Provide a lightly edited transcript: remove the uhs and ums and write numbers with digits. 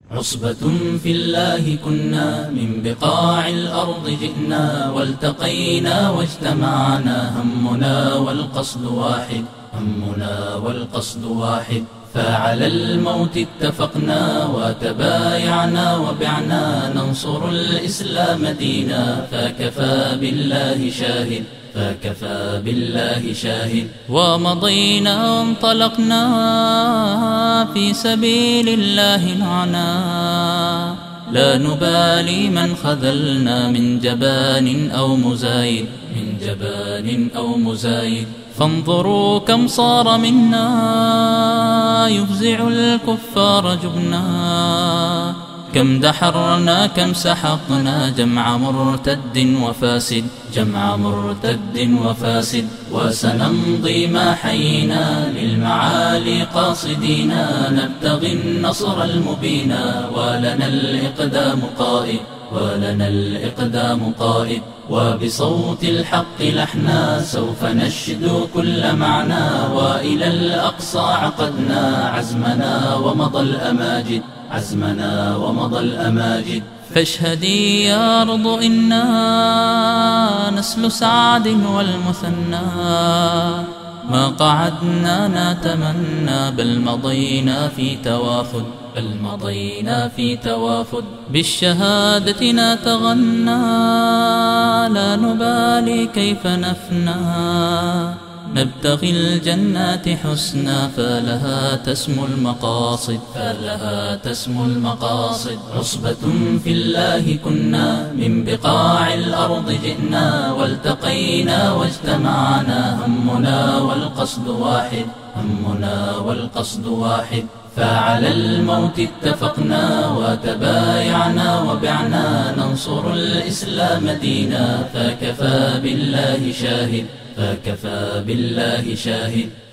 عصبة في الله كنا، من بقاع الأرض جئنا، والتقينا واجتمعنا، همنا والقصد واحد، همنا والقصد واحد. فعلى الموت اتفقنا وتبايعنا وبعنا، ننصر الإسلام دينا، فكفى بالله شاهد، فكفى بالله شاهد. ومضينا وانطلقنا في سبيل الله معنا، لا نبالي من خذلنا من جبان أو مزايد، من جبان أو مزايد. فانظروا كم صار منا يفزع الكفار جبنا، كم دحرنا كم سحقنا جمع مرتد وفاسد، جمع مرتد وفاسد. وسنمضي ما حيينا للمعالي قاصدينا، نبتغي النصر المبينا، ولنا الإقدام قائد، ولنا الإقدام قائد. وبصوت الحق لحنا سوف نشدو كل معنى، وإلى الأقصى عقدنا عزمنا ومضى الأماجد، عزمنا ومضى الأماجد. فاشهدي يا أرض إنا نسل سعد والمثنى، ما قعدنا نتمنى بل مضينا في توافد، بل مضينا في توافد. بالشهادة نتغنى لا نبالي كيف نفنى، نبتغي الجنات حسنا، فلها تسمو المقاصد، فلها تسمو المقاصد. عصبة في الله كنا، من بقاع الأرض جئنا، والتقينا واجتمعنا، همنا والقصد واحد، همنا والقصد واحد. فعلى الموت اتفقنا وتبايعنا وبعنا، ننصر الإسلام دينا، فكفى بالله شاهد، فكفى بالله شاهد.